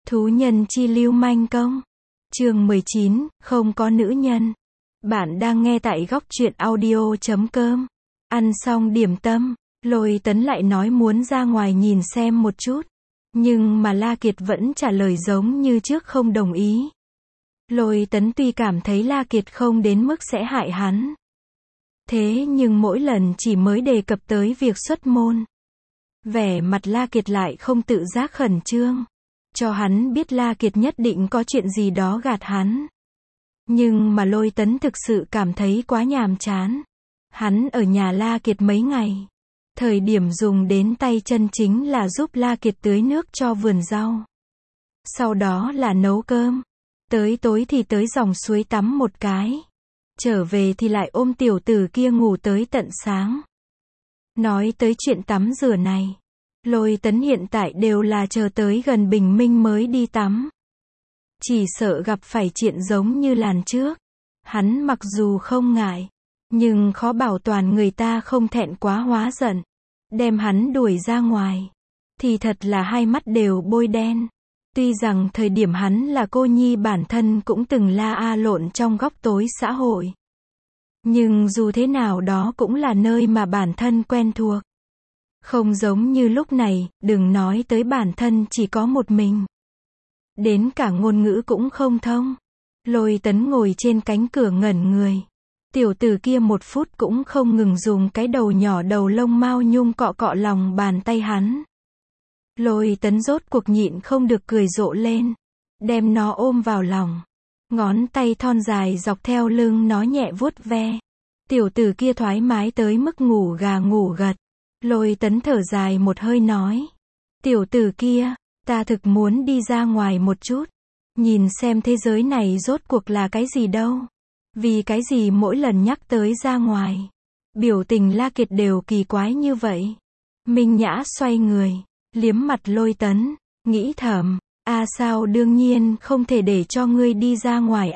Thú nhân chi lưu manh công. Chương 19, không có nữ nhân. Bạn đang nghe tại góc truyện audio.com. Ăn xong điểm tâm, Lôi Tấn lại nói muốn ra ngoài nhìn xem một chút. Nhưng mà La Kiệt vẫn trả lời giống như trước không đồng ý. Lôi Tấn tuy cảm thấy La Kiệt không đến mức sẽ hại hắn. Thế nhưng mỗi lần chỉ mới đề cập tới việc xuất môn, vẻ mặt La Kiệt lại không tự giác khẩn trương. Cho hắn biết La Kiệt nhất định có chuyện gì đó gạt hắn. Nhưng mà Lôi Tấn thực sự cảm thấy quá nhàm chán. Hắn ở nhà La Kiệt mấy ngày. Thời điểm dùng đến tay chân chính là giúp La Kiệt tưới nước cho vườn rau. Sau đó là nấu cơm. Tới tối thì tới dòng suối tắm một cái. Trở về thì lại ôm tiểu tử kia ngủ tới tận sáng. Nói tới chuyện tắm rửa này, Lôi Tấn hiện tại đều là chờ tới gần bình minh mới đi tắm. Chỉ sợ gặp phải chuyện giống như lần trước. Hắn mặc dù không ngại, nhưng khó bảo toàn người ta không thẹn quá hóa giận. Đem hắn đuổi ra ngoài, thì thật là hai mắt đều bôi đen. Tuy rằng thời điểm hắn là cô nhi bản thân cũng từng la lộn trong góc tối xã hội. Nhưng dù thế nào đó cũng là nơi mà bản thân quen thuộc. Không giống như lúc này, đừng nói tới bản thân chỉ có một mình. Đến cả ngôn ngữ cũng không thông. Lôi Tấn ngồi trên cánh cửa ngẩn người. Tiểu tử kia một phút cũng không ngừng dùng cái đầu nhỏ đầu lông mao nhung cọ cọ lòng bàn tay hắn. Lôi Tấn rốt cuộc nhịn không được cười rộ lên. Đem nó ôm vào lòng. Ngón tay thon dài dọc theo lưng nó nhẹ vuốt ve. Tiểu tử kia thoải mái tới mức ngủ gà ngủ gật. Lôi Tấn thở dài một hơi nói. Tiểu tử kia, ta thực muốn đi ra ngoài một chút. Nhìn xem thế giới này rốt cuộc là cái gì đâu. Vì cái gì mỗi lần nhắc tới ra ngoài, biểu tình La Kiệt đều kỳ quái như vậy. Minh Nhã xoay người, liếm mặt Lôi Tấn, nghĩ thầm, sao đương nhiên không thể để cho ngươi đi ra ngoài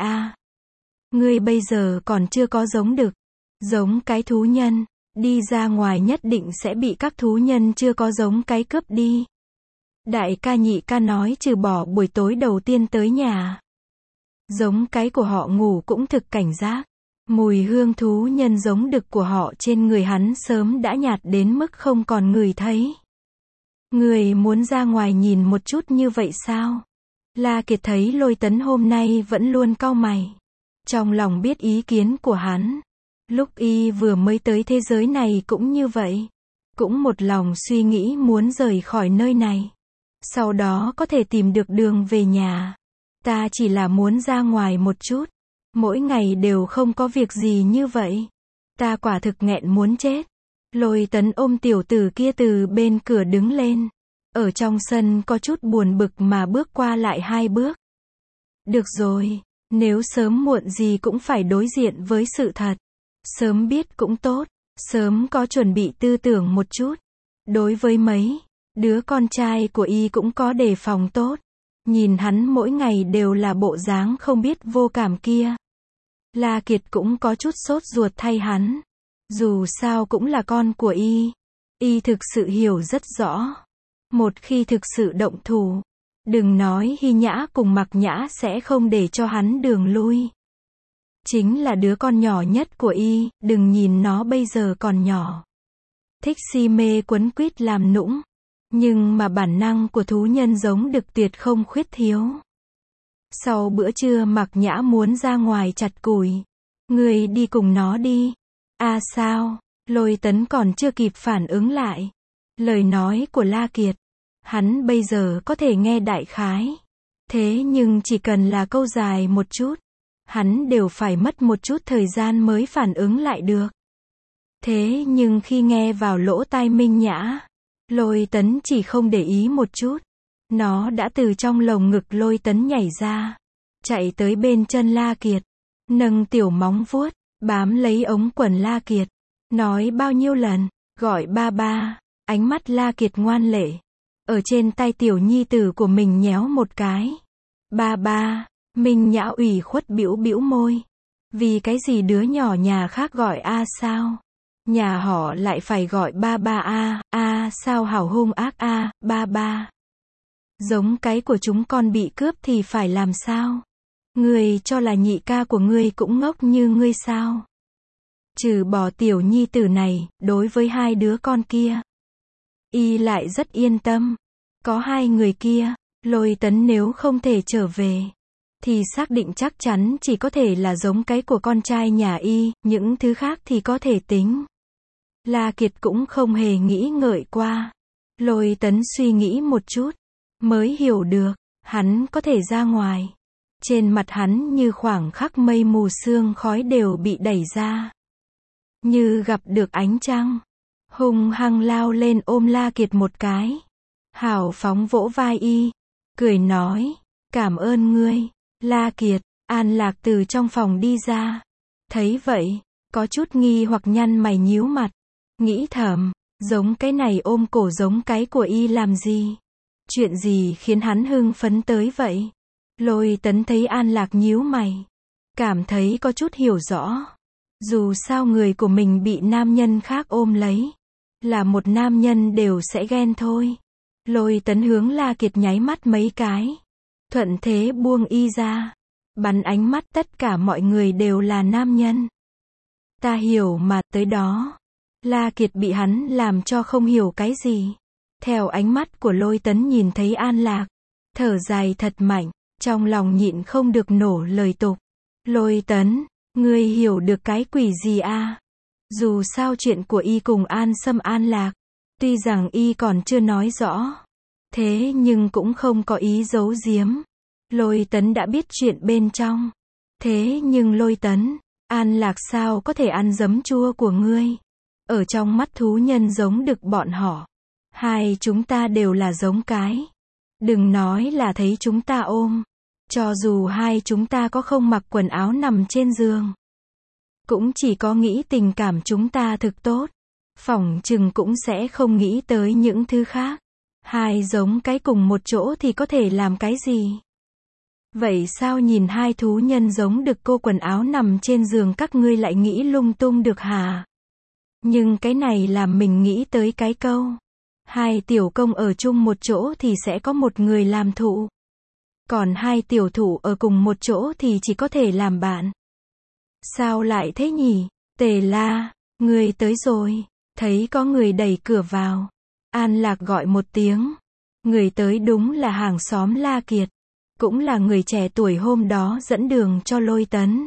Ngươi bây giờ còn chưa có giống đực, giống cái thú nhân, đi ra ngoài nhất định sẽ bị các thú nhân chưa có giống cái cướp đi. Đại ca nhị ca nói trừ bỏ buổi tối đầu tiên tới nhà, giống cái của họ ngủ cũng thực cảnh giác. Mùi hương thú nhân giống đực của họ trên người hắn sớm đã nhạt đến mức không còn ngửi thấy. Người muốn ra ngoài nhìn một chút như vậy sao? La Kiệt thấy Lôi Tấn hôm nay vẫn luôn cau mày. Trong lòng biết ý kiến của hắn. Lúc y vừa mới tới thế giới này cũng như vậy. Cũng một lòng suy nghĩ muốn rời khỏi nơi này. Sau đó có thể tìm được đường về nhà. Ta chỉ là muốn ra ngoài một chút. Mỗi ngày đều không có việc gì như vậy. Ta quả thực nghẹn muốn chết. Lôi Tấn ôm tiểu tử kia từ bên cửa đứng lên. Ở trong sân có chút buồn bực mà bước qua lại hai bước. Được rồi, nếu sớm muộn gì cũng phải đối diện với sự thật. Sớm biết cũng tốt, sớm có chuẩn bị tư tưởng một chút. Đối với mấy đứa con trai của y cũng có đề phòng tốt. Nhìn hắn mỗi ngày đều là bộ dáng không biết vô cảm kia. La Kiệt cũng có chút sốt ruột thay hắn. Dù sao cũng là con của y. Y thực sự hiểu rất rõ. Một khi thực sự động thủ, đừng nói Hy Nhã cùng Mặc Nhã sẽ không để cho hắn đường lui. Chính là đứa con nhỏ nhất của y, đừng nhìn nó bây giờ còn nhỏ. Thích si mê quấn quýt làm nũng. Nhưng mà bản năng của thú nhân giống đực tuyệt không khuyết thiếu. Sau bữa trưa Mặc Nhã muốn ra ngoài chặt củi. Người đi cùng nó đi. Sao? Lôi Tấn còn chưa kịp phản ứng lại. Lời nói của La Kiệt. Hắn bây giờ có thể nghe đại khái. Thế nhưng chỉ cần là câu dài một chút. Hắn đều phải mất một chút thời gian mới phản ứng lại được. Thế nhưng khi nghe vào lỗ tai Minh Nhã, Lôi Tấn chỉ không để ý một chút. Nó đã từ trong lồng ngực Lôi Tấn nhảy ra. Chạy tới bên chân La Kiệt. Nâng tiểu móng vuốt, bám lấy ống quần La Kiệt. Nói bao nhiêu lần, gọi ba ba. Ánh mắt La Kiệt ngoan lệ. Ở trên tay tiểu nhi tử của mình nhéo một cái. Ba ba, Minh Nhã ủy khuất bĩu bĩu môi. Vì cái gì đứa nhỏ nhà khác gọi sao? Nhà họ lại phải gọi ba ba sao hảo hung ác ba ba. giống cái của chúng con bị cướp thì phải làm sao? Ngươi cho là nhị ca của ngươi cũng ngốc như ngươi sao? Trừ bỏ tiểu nhi tử này, đối với hai đứa con kia, y lại rất yên tâm. Có hai người kia, Lôi Tấn nếu không thể trở về, thì xác định chắc chắn chỉ có thể là giống cái của con trai nhà y, những thứ khác thì có thể tính. La Kiệt cũng không hề nghĩ ngợi qua. Lôi Tấn suy nghĩ một chút, mới hiểu được, hắn có thể ra ngoài. Trên mặt hắn như khoảng khắc mây mù sương khói đều bị đẩy ra. Như gặp được ánh trăng, hung hăng lao lên ôm La Kiệt một cái. Hào phóng vỗ vai y, cười nói, cảm ơn ngươi. La Kiệt, An Lạc từ trong phòng đi ra. Thấy vậy, có chút nghi hoặc nhăn mày nhíu mặt. Nghĩ thầm, giống cái này ôm cổ giống cái của y làm gì? Chuyện gì khiến hắn hưng phấn tới vậy? Lôi Tấn thấy An Lạc nhíu mày, cảm thấy có chút hiểu rõ. Dù sao người của mình bị nam nhân khác ôm lấy, là một nam nhân đều sẽ ghen thôi. Lôi Tấn hướng La Kiệt nháy mắt mấy cái, thuận thế buông y ra, bắn ánh mắt tất cả mọi người đều là nam nhân. Ta hiểu mà, tới đó. La Kiệt bị hắn làm cho không hiểu cái gì. Theo ánh mắt của Lôi Tấn nhìn thấy An Lạc, thở dài thật mạnh, trong lòng nhịn không được nổ lời tục. Lôi Tấn, ngươi hiểu được cái quỷ gì à? Dù sao chuyện của y cùng An Sâm An Lạc, tuy rằng y còn chưa nói rõ, thế nhưng cũng không có ý giấu giếm. Lôi Tấn đã biết chuyện bên trong. Thế nhưng Lôi Tấn, An Lạc sao có thể ăn giấm chua của ngươi? Ở trong mắt thú nhân giống đực bọn họ, hai chúng ta đều là giống cái. Đừng nói là thấy chúng ta ôm. Cho dù hai chúng ta có không mặc quần áo nằm trên giường, cũng chỉ có nghĩ tình cảm chúng ta thực tốt, phỏng chừng cũng sẽ không nghĩ tới những thứ khác. Hai giống cái cùng một chỗ thì có thể làm cái gì? Vậy sao nhìn hai thú nhân giống đực cô quần áo nằm trên giường các ngươi lại nghĩ lung tung được hả? Nhưng cái này làm mình nghĩ tới cái câu, hai tiểu công ở chung một chỗ thì sẽ có một người làm thụ, còn hai tiểu thủ ở cùng một chỗ thì chỉ có thể làm bạn. Sao lại thế nhỉ? Tề La, ngươi tới rồi. Thấy có người đẩy cửa vào, An Lạc gọi một tiếng. Người tới đúng là hàng xóm La Kiệt, cũng là người trẻ tuổi hôm đó dẫn đường cho Lôi Tấn.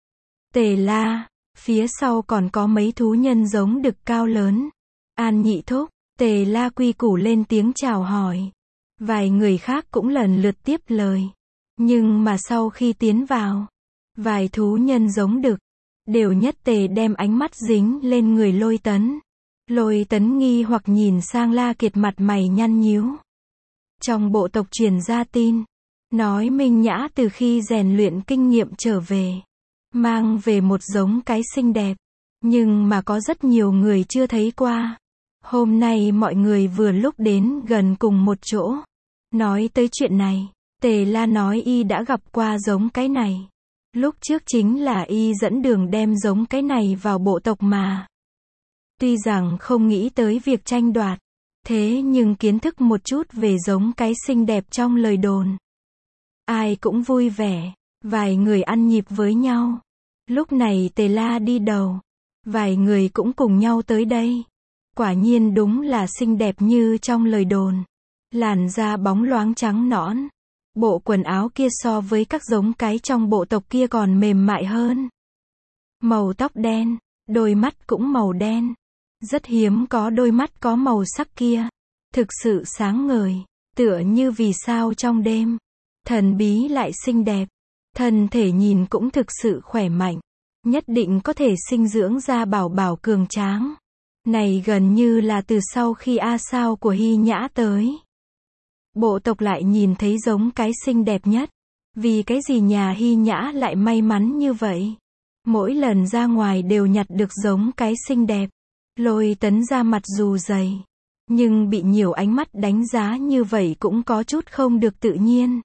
Tề La, phía sau còn có mấy thú nhân giống đực cao lớn. An nhị thúc, Tề La quy củ lên tiếng chào hỏi. Vài người khác cũng lần lượt tiếp lời. Nhưng mà sau khi tiến vào, vài thú nhân giống đực, đều nhất tề đem ánh mắt dính lên người Lôi Tấn. Lôi Tấn nghi hoặc nhìn sang La Kiệt mặt mày nhăn nhíu. Trong bộ tộc truyền ra tin, nói Minh Nhã từ khi rèn luyện kinh nghiệm trở về, mang về một giống cái xinh đẹp, nhưng mà có rất nhiều người chưa thấy qua. Hôm nay mọi người vừa lúc đến gần cùng một chỗ, nói tới chuyện này. Tề La nói y đã gặp qua giống cái này. Lúc trước chính là y dẫn đường đem giống cái này vào bộ tộc mà. Tuy rằng không nghĩ tới việc tranh đoạt, thế nhưng kiến thức một chút về giống cái xinh đẹp trong lời đồn, ai cũng vui vẻ, vài người ăn nhịp với nhau. Lúc này Tề La đi đầu, vài người cũng cùng nhau tới đây. Quả nhiên đúng là xinh đẹp như trong lời đồn. Làn da bóng loáng trắng nõn. Bộ quần áo kia so với các giống cái trong bộ tộc kia còn mềm mại hơn. Màu tóc đen, đôi mắt cũng màu đen. Rất hiếm có đôi mắt có màu sắc kia. Thực sự sáng ngời, tựa như vì sao trong đêm. Thần bí lại xinh đẹp. Thân thể nhìn cũng thực sự khỏe mạnh. Nhất định có thể sinh dưỡng ra bảo bảo cường tráng. Này gần như là từ sau khi A Sao của Hy Nhã tới, bộ tộc lại nhìn thấy giống cái xinh đẹp nhất. Vì cái gì nhà Hy Nhã lại may mắn như vậy? Mỗi lần ra ngoài đều nhặt được giống cái xinh đẹp. Lôi Tấn ra mặt dù dày, nhưng bị nhiều ánh mắt đánh giá như vậy cũng có chút không được tự nhiên.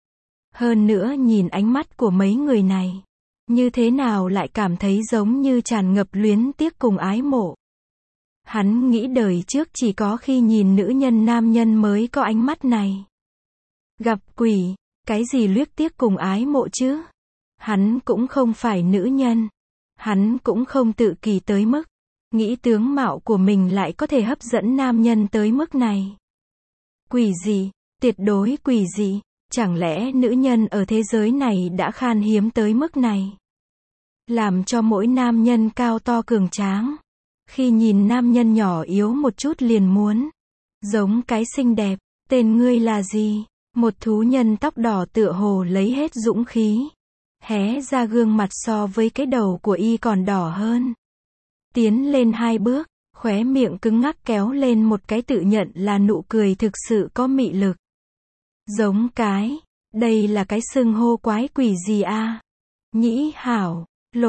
Hơn nữa nhìn ánh mắt của mấy người này, như thế nào lại cảm thấy giống như tràn ngập luyến tiếc cùng ái mộ. Hắn nghĩ đời trước chỉ có khi nhìn nữ nhân nam nhân mới có ánh mắt này. Gặp quỷ, cái gì luyến tiếc cùng ái mộ chứ? Hắn cũng không phải nữ nhân. Hắn cũng không tự kỷ tới mức nghĩ tướng mạo của mình lại có thể hấp dẫn nam nhân tới mức này. Quỷ gì? Tuyệt đối quỷ gì? Chẳng lẽ nữ nhân ở thế giới này đã khan hiếm tới mức này? Làm cho mỗi nam nhân cao to cường tráng. Khi nhìn nam nhân nhỏ yếu một chút liền muốn. Giống cái xinh đẹp. Tên ngươi là gì? Một thú nhân tóc đỏ tựa hồ lấy hết dũng khí. Hé ra gương mặt so với cái đầu của y còn đỏ hơn. Tiến lên 2 bước, khóe miệng cứng ngắc kéo lên một cái tự nhận là nụ cười thực sự có mị lực. Giống cái, đây là cái xưng hô quái quỷ gì a? Nhĩ hảo,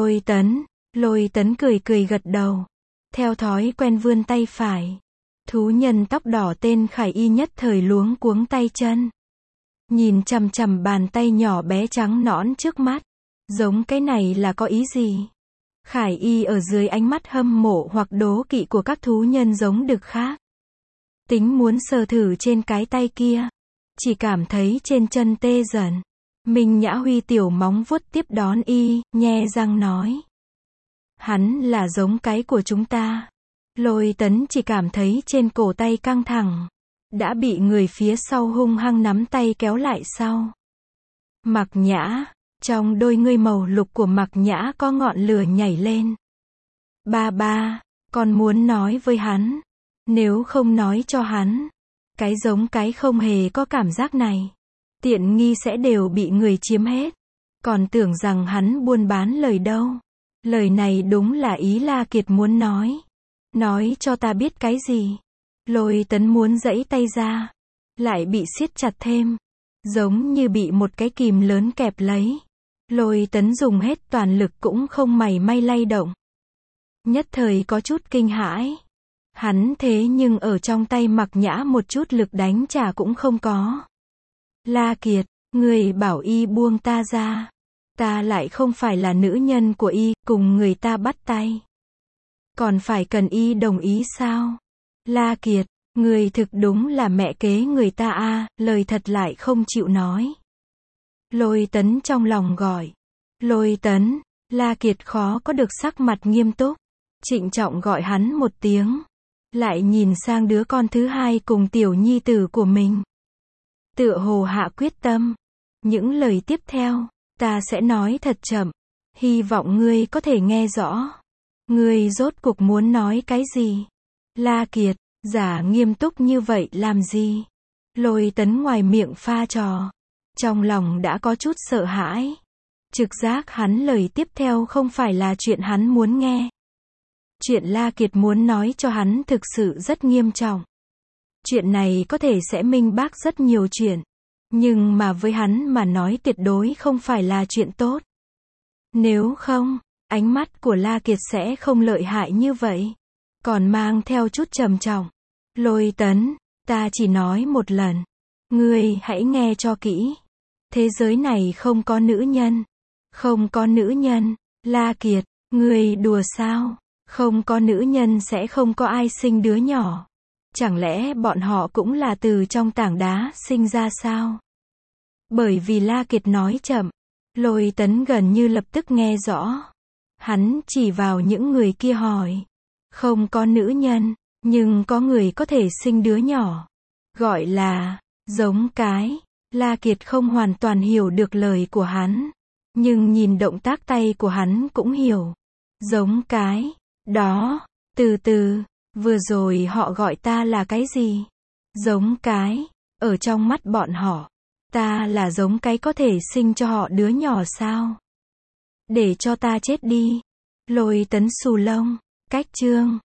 Lôi tấn cười cười gật đầu. Theo thói quen vươn tay phải. Thú nhân tóc đỏ tên Khải Y nhất thời luống cuống tay chân. Nhìn chằm chằm bàn tay nhỏ bé trắng nõn trước mắt. Giống cái này là có ý gì? Khải Y ở dưới ánh mắt hâm mộ hoặc đố kỵ của các thú nhân giống đực khác. Tính muốn sờ thử trên cái tay kia. Chỉ cảm thấy trên chân tê dần. Minh Nhã huy tiểu móng vuốt tiếp đón y, nhe răng nói. Hắn là giống cái của chúng ta. Lôi tấn chỉ cảm thấy trên cổ tay căng thẳng. Đã bị người phía sau hung hăng nắm tay kéo lại sau. Mặc Nhã, trong đôi ngươi màu lục của Mặc Nhã có ngọn lửa nhảy lên. Ba, con muốn nói với hắn. Nếu không nói cho hắn, cái giống cái không hề có cảm giác này. Tiện nghi sẽ đều bị người chiếm hết. Còn tưởng rằng hắn buôn bán lời đâu. Lời này đúng là ý La Kiệt muốn nói. Nói cho ta biết cái gì? Lôi tấn muốn giãy tay ra. Lại bị siết chặt thêm. Giống như bị một cái kìm lớn kẹp lấy. Lôi tấn dùng hết toàn lực cũng không mảy may lay động. Nhất thời có chút kinh hãi. Hắn thế nhưng ở trong tay Mặc Nhã một chút lực đánh trả cũng không có. La Kiệt, người bảo y buông ta ra. Ta lại không phải là nữ nhân của y, cùng người ta bắt tay. Còn phải cần y đồng ý sao? La Kiệt, người thực đúng là mẹ kế người ta a, lời thật lại không chịu nói. Lôi tấn trong lòng gọi. Lôi tấn, La Kiệt khó có được sắc mặt nghiêm túc. Trịnh trọng gọi hắn một tiếng. Lại nhìn sang đứa con thứ hai cùng tiểu nhi tử của mình. Tựa hồ hạ quyết tâm. Những lời tiếp theo, ta sẽ nói thật chậm. Hy vọng ngươi có thể nghe rõ. Ngươi rốt cuộc muốn nói cái gì? La Kiệt, giả nghiêm túc như vậy làm gì? Lôi tấn ngoài miệng pha trò. Trong lòng đã có chút sợ hãi. Trực giác hắn lời tiếp theo không phải là chuyện hắn muốn nghe. Chuyện La Kiệt muốn nói cho hắn thực sự rất nghiêm trọng. Chuyện này có thể sẽ minh bác rất nhiều chuyện. Nhưng mà với hắn mà nói tuyệt đối không phải là chuyện tốt. Nếu không, ánh mắt của La Kiệt sẽ không lợi hại như vậy. Còn mang theo chút trầm trọng. Lôi tấn, ta chỉ nói một lần. Ngươi hãy nghe cho kỹ. Thế giới này không có nữ nhân. Không có nữ nhân. La Kiệt, ngươi đùa sao? Không có nữ nhân sẽ không có ai sinh đứa nhỏ. Chẳng lẽ bọn họ cũng là từ trong tảng đá sinh ra sao? Bởi vì La Kiệt nói chậm, Lôi tấn gần như lập tức nghe rõ. Hắn chỉ vào những người kia hỏi. Không có nữ nhân, nhưng có người có thể sinh đứa nhỏ. Gọi là, giống cái. La Kiệt không hoàn toàn hiểu được lời của hắn. Nhưng nhìn động tác tay của hắn cũng hiểu. Giống cái. Đó, từ từ, vừa rồi họ gọi ta là cái gì? Giống cái. Ở trong mắt bọn họ, ta là giống cái có thể sinh cho họ đứa nhỏ sao? Để cho ta chết đi. Lôi tấn xù lông. Cách chương